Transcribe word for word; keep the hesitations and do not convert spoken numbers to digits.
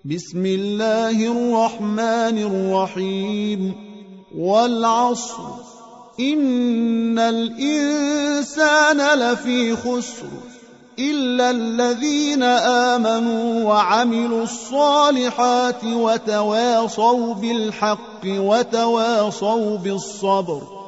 بسم الله الرحمن الرحيم والعصر إن الإنسان لفي خسر إلا الذين آمنوا وعملوا الصالحات وتواصوا بالحق وتواصوا بالصبر